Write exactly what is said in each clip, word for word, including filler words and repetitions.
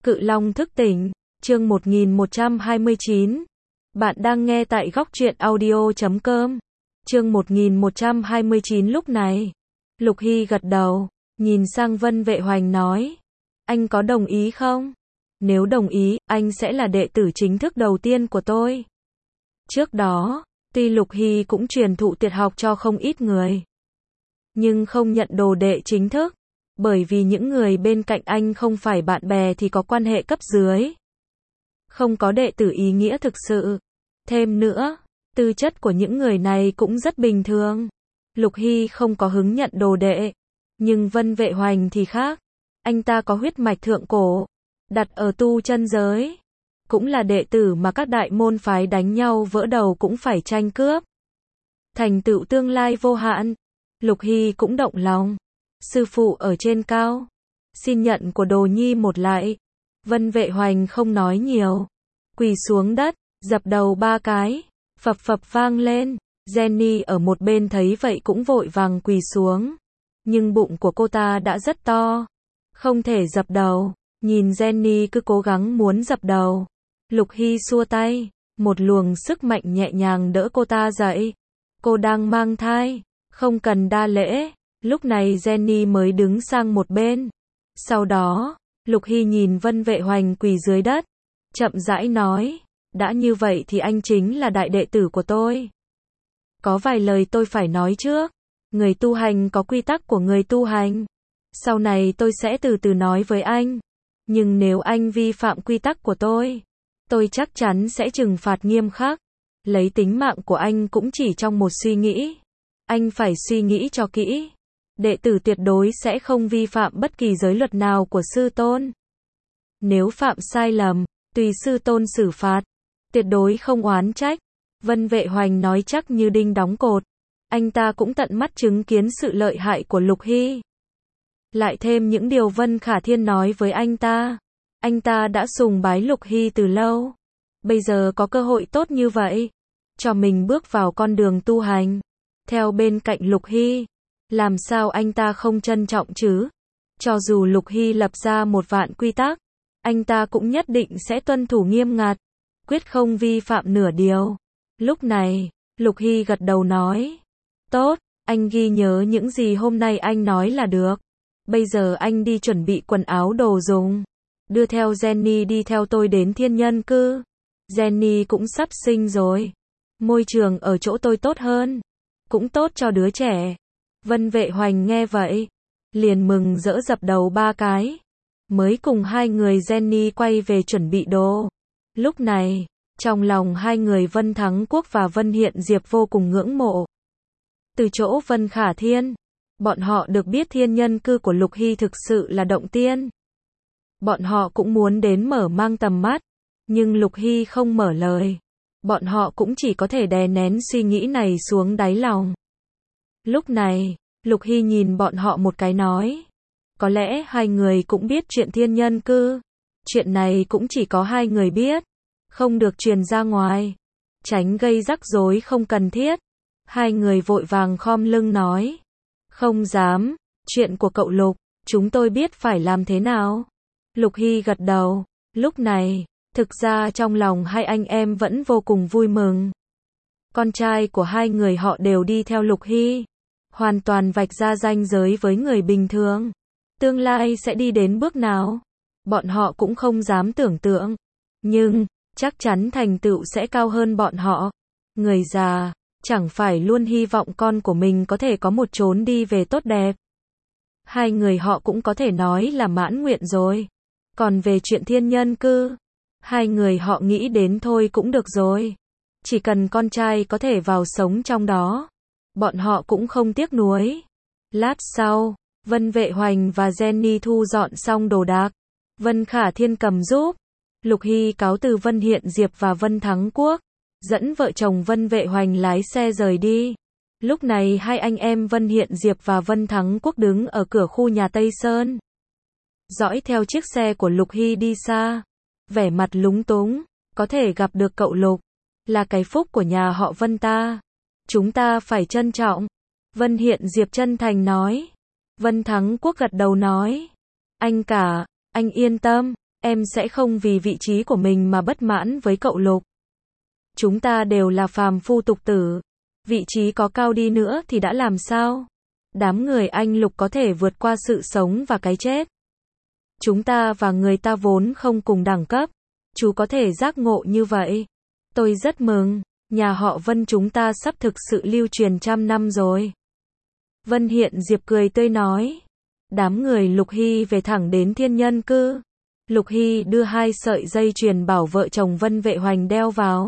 Cự Long thức tỉnh, chương một nghìn một trăm hai mươi chín. Bạn đang nghe tại góc truyện audio chấm com. Chương một nghìn một trăm hai mươi chín. Lúc này, Lục Hy gật đầu, nhìn sang Vân Vệ Hoành nói, anh có đồng ý không? Nếu đồng ý, anh sẽ là đệ tử chính thức đầu tiên của tôi. Trước đó, tuy Lục Hy cũng truyền thụ tuyệt học cho không ít người, nhưng không nhận đồ đệ chính thức, bởi vì những người bên cạnh anh không phải bạn bè thì có quan hệ cấp dưới, không có đệ tử ý nghĩa thực sự. Thêm nữa, tư chất của những người này cũng rất bình thường. Lục Hy không có hứng nhận đồ đệ, nhưng Vân Vệ Hoành thì khác. Anh ta có huyết mạch thượng cổ, đặt ở tu chân giới, cũng là đệ tử mà các đại môn phái đánh nhau vỡ đầu cũng phải tranh cướp, thành tựu tương lai vô hạn. Lục Hy cũng động lòng. Sư phụ ở trên cao, xin nhận của đồ nhi một lại. Vân Vệ Hoành không nói nhiều, quỳ xuống đất, dập đầu ba cái, phập phập vang lên. Jenny ở một bên thấy vậy cũng vội vàng quỳ xuống, nhưng bụng của cô ta đã rất to, không thể dập đầu. Nhìn Jenny cứ cố gắng muốn dập đầu, Lục Hy xua tay, một luồng sức mạnh nhẹ nhàng đỡ cô ta dậy. Cô đang mang thai, không cần đa lễ. Lúc này Jenny mới đứng sang một bên. Sau đó, Lục Hy nhìn Vân Vệ Hoành quỳ dưới đất, chậm rãi nói, đã như vậy thì anh chính là đại đệ tử của tôi. Có vài lời tôi phải nói trước. Người tu hành có quy tắc của người tu hành. Sau này tôi sẽ từ từ nói với anh. Nhưng nếu anh vi phạm quy tắc của tôi, tôi chắc chắn sẽ trừng phạt nghiêm khắc. Lấy tính mạng của anh cũng chỉ trong một suy nghĩ. Anh phải suy nghĩ cho kỹ. Đệ tử tuyệt đối sẽ không vi phạm bất kỳ giới luật nào của sư tôn. Nếu phạm sai lầm, tùy sư tôn xử phạt, tuyệt đối không oán trách. Vân Vệ Hoành nói chắc như đinh đóng cột. Anh ta cũng tận mắt chứng kiến sự lợi hại của Lục Hy. Lại thêm những điều Vân Khả Thiên nói với anh ta. Anh ta đã sùng bái Lục Hy từ lâu. Bây giờ có cơ hội tốt như vậy, cho mình bước vào con đường tu hành, theo bên cạnh Lục Hy. Làm sao anh ta không trân trọng chứ? Cho dù Lục Hy lập ra một vạn quy tắc, anh ta cũng nhất định sẽ tuân thủ nghiêm ngặt, quyết không vi phạm nửa điều. Lúc này, Lục Hy gật đầu nói, tốt, anh ghi nhớ những gì hôm nay anh nói là được. Bây giờ anh đi chuẩn bị quần áo đồ dùng, đưa theo Jenny đi theo tôi đến thiên nhân cư. Jenny cũng sắp sinh rồi, môi trường ở chỗ tôi tốt hơn, cũng tốt cho đứa trẻ. Vân Vệ Hoành nghe vậy, liền mừng rỡ dập đầu ba cái, mới cùng hai người Jenny quay về chuẩn bị đồ. Lúc này, trong lòng hai người Vân Thắng Quốc và Vân Hiện Diệp vô cùng ngưỡng mộ. Từ chỗ Vân Khả Thiên, bọn họ được biết thiên nhân cư của Lục Hy thực sự là động tiên. Bọn họ cũng muốn đến mở mang tầm mắt, nhưng Lục Hy không mở lời. Bọn họ cũng chỉ có thể đè nén suy nghĩ này xuống đáy lòng. Lúc này, Lục Hy nhìn bọn họ một cái nói, có lẽ hai người cũng biết chuyện thiên nhân cư. Chuyện này cũng chỉ có hai người biết, không được truyền ra ngoài, tránh gây rắc rối không cần thiết. Hai người vội vàng khom lưng nói, không dám, chuyện của cậu Lục, chúng tôi biết phải làm thế nào. Lục Hy gật đầu. Lúc này, thực ra trong lòng hai anh em vẫn vô cùng vui mừng. Con trai của hai người họ đều đi theo Lục Hy, hoàn toàn vạch ra ranh giới với người bình thường. Tương lai sẽ đi đến bước nào, bọn họ cũng không dám tưởng tượng. Nhưng, chắc chắn thành tựu sẽ cao hơn bọn họ. Người già, chẳng phải luôn hy vọng con của mình có thể có một chốn đi về tốt đẹp. Hai người họ cũng có thể nói là mãn nguyện rồi. Còn về chuyện thiên nhân cư, hai người họ nghĩ đến thôi cũng được rồi. Chỉ cần con trai có thể vào sống trong đó, bọn họ cũng không tiếc nuối. Lát sau, Vân Vệ Hoành và Jenny thu dọn xong đồ đạc. Vân Khả Thiên cầm giúp. Lục Hy cáo từ Vân Hiện Diệp và Vân Thắng Quốc, dẫn vợ chồng Vân Vệ Hoành lái xe rời đi. Lúc này hai anh em Vân Hiện Diệp và Vân Thắng Quốc đứng ở cửa khu nhà Tây Sơn, dõi theo chiếc xe của Lục Hy đi xa, vẻ mặt lúng túng. Có thể gặp được cậu Lục, là cái phúc của nhà họ Vân ta. Chúng ta phải trân trọng. Vân Hiện Diệp chân thành nói. Vân Thắng Quốc gật đầu nói, anh cả, anh yên tâm, Em sẽ không vì vị trí của mình mà bất mãn với cậu Lục. Chúng ta đều là phàm phu tục tử. Vị trí có cao đi nữa thì đã làm sao? Đám người anh Lục có thể vượt qua sự sống và cái chết. Chúng ta và người ta vốn không cùng đẳng cấp. Chú có thể giác ngộ như vậy. Tôi rất mừng. Nhà họ Vân chúng ta sắp thực sự lưu truyền trăm năm rồi. Vân Hiện Diệp cười tươi nói. Đám người Lục Hy về thẳng đến Thiên Nhân Cư. Lục Hy đưa hai sợi dây chuyền bảo vợ chồng Vân Vệ Hoành đeo vào.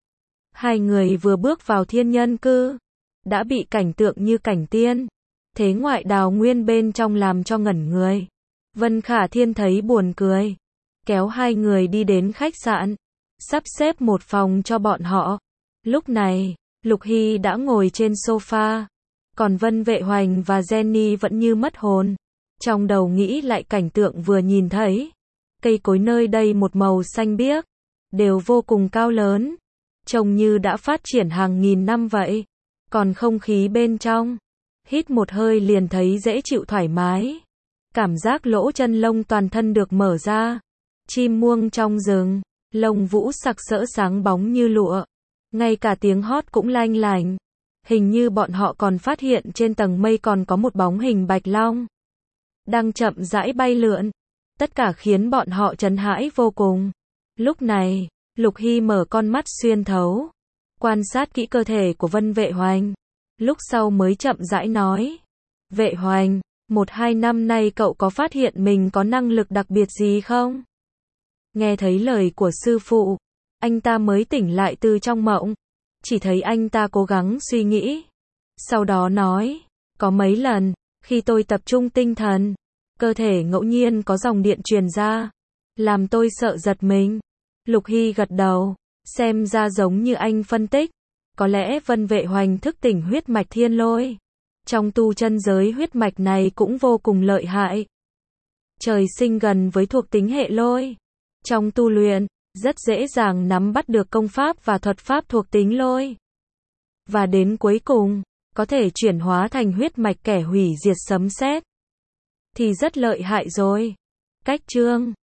Hai người vừa bước vào Thiên Nhân Cư, đã bị cảnh tượng như cảnh tiên. Thế ngoại đào nguyên bên trong làm cho ngẩn người. Vân Khả Thiên thấy buồn cười. Kéo hai người đi đến khách sạn. Sắp xếp một phòng cho bọn họ. Lúc này, Lục Hy đã ngồi trên sofa. Còn Vân Vệ Hoành và Jenny vẫn như mất hồn. Trong đầu nghĩ lại cảnh tượng vừa nhìn thấy. Cây cối nơi đây một màu xanh biếc. Đều vô cùng cao lớn. Trông như đã phát triển hàng nghìn năm vậy. Còn không khí bên trong. Hít một hơi liền thấy dễ chịu thoải mái. Cảm giác lỗ chân lông toàn thân được mở ra. Chim muông trong rừng. Lông vũ sặc sỡ sáng bóng như lụa. Ngay cả tiếng hót cũng lanh lành. Hình như bọn họ còn phát hiện trên tầng mây còn có một bóng hình bạch long. Đang chậm rãi bay lượn. Tất cả khiến bọn họ chấn hãi vô cùng. Lúc này, Lục Hy mở con mắt xuyên thấu. Quan sát kỹ cơ thể của Vân Vệ Hoành. Lúc sau mới chậm rãi nói. Vệ Hoành, một hai năm nay cậu có phát hiện mình có năng lực đặc biệt gì không? Nghe thấy lời của sư phụ, anh ta mới tỉnh lại từ trong mộng. Chỉ thấy anh ta cố gắng suy nghĩ. Sau đó nói, có mấy lần, khi tôi tập trung tinh thần, cơ thể ngẫu nhiên có dòng điện truyền ra, làm tôi sợ giật mình. Lục Hy gật đầu, xem ra giống như anh phân tích. Có lẽ Vân Vệ Hoành thức tỉnh huyết mạch thiên lôi. Trong tu chân giới huyết mạch này cũng vô cùng lợi hại. Trời sinh gần với thuộc tính hệ lôi. Trong tu luyện, rất dễ dàng nắm bắt được công pháp và thuật pháp thuộc tính lôi. Và đến cuối cùng, có thể chuyển hóa thành huyết mạch kẻ hủy diệt sấm sét. Thì rất lợi hại rồi. Cách chương